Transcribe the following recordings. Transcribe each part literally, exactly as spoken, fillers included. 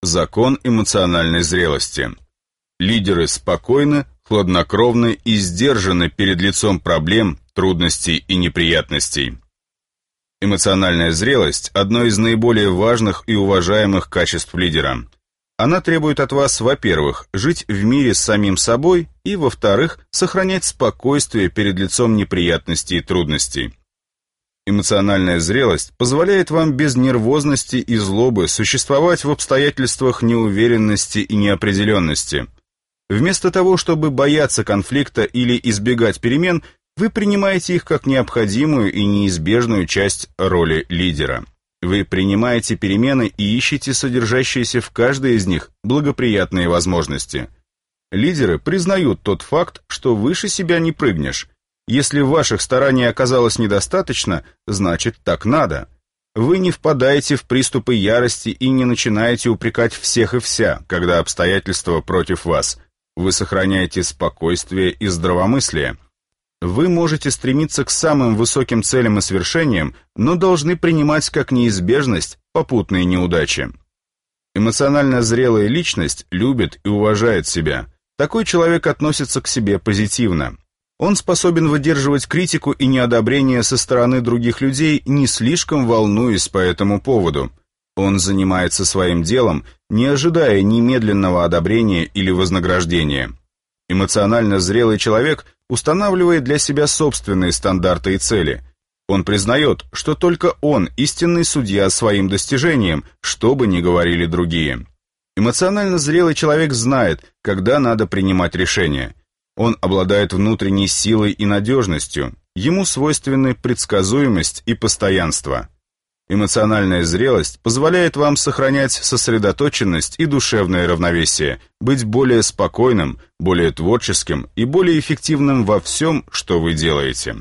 Закон эмоциональной зрелости. Лидеры спокойны, хладнокровны и сдержаны перед лицом проблем, трудностей и неприятностей. Эмоциональная зрелость – одно из наиболее важных и уважаемых качеств лидера. Она требует от вас, во-первых, жить в мире с самим собой и, во-вторых, сохранять спокойствие перед лицом неприятностей и трудностей. Эмоциональная зрелость позволяет вам без нервозности и злобы существовать в обстоятельствах неуверенности и неопределенности. Вместо того, чтобы бояться конфликта или избегать перемен, вы принимаете их как необходимую и неизбежную часть роли лидера. Вы принимаете перемены и ищете содержащиеся в каждой из них благоприятные возможности. Лидеры признают тот факт, что выше себя не прыгнешь. Если ваших стараний оказалось недостаточно, значит так надо. Вы не впадаете в приступы ярости и не начинаете упрекать всех и вся, когда обстоятельства против вас. Вы сохраняете спокойствие и здравомыслие. Вы можете стремиться к самым высоким целям и свершениям, но должны принимать как неизбежность попутные неудачи. Эмоционально зрелая личность любит и уважает себя. Такой человек относится к себе позитивно. Он способен выдерживать критику и неодобрение со стороны других людей, не слишком волнуясь по этому поводу. Он занимается своим делом, не ожидая немедленного одобрения или вознаграждения. Эмоционально зрелый человек устанавливает для себя собственные стандарты и цели. Он признает, что только он истинный судья своим достижениям, что бы ни говорили другие. Эмоционально зрелый человек знает, когда надо принимать решения. Он обладает внутренней силой и надежностью, ему свойственны предсказуемость и постоянство. Эмоциональная зрелость позволяет вам сохранять сосредоточенность и душевное равновесие, быть более спокойным, более творческим и более эффективным во всем, что вы делаете.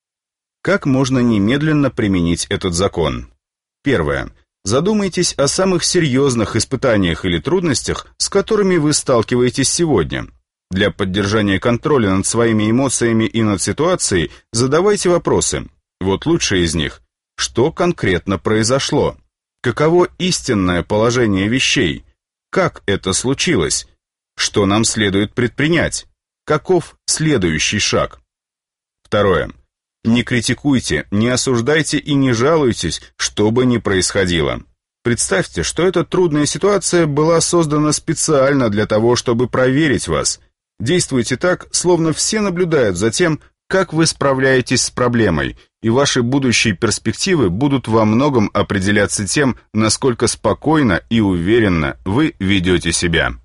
Как можно немедленно применить этот закон? Первое. Задумайтесь о самых серьезных испытаниях или трудностях, с которыми вы сталкиваетесь сегодня. Для поддержания контроля над своими эмоциями и над ситуацией задавайте вопросы. Вот лучшие из них. Что конкретно произошло? Каково истинное положение вещей? Как это случилось? Что нам следует предпринять? Каков следующий шаг? Второе. Не критикуйте, не осуждайте и не жалуйтесь, что бы ни происходило. Представьте, что эта трудная ситуация была создана специально для того, чтобы проверить вас. Действуйте так, словно все наблюдают за тем, как вы справляетесь с проблемой, и ваши будущие перспективы будут во многом определяться тем, насколько спокойно и уверенно вы ведете себя.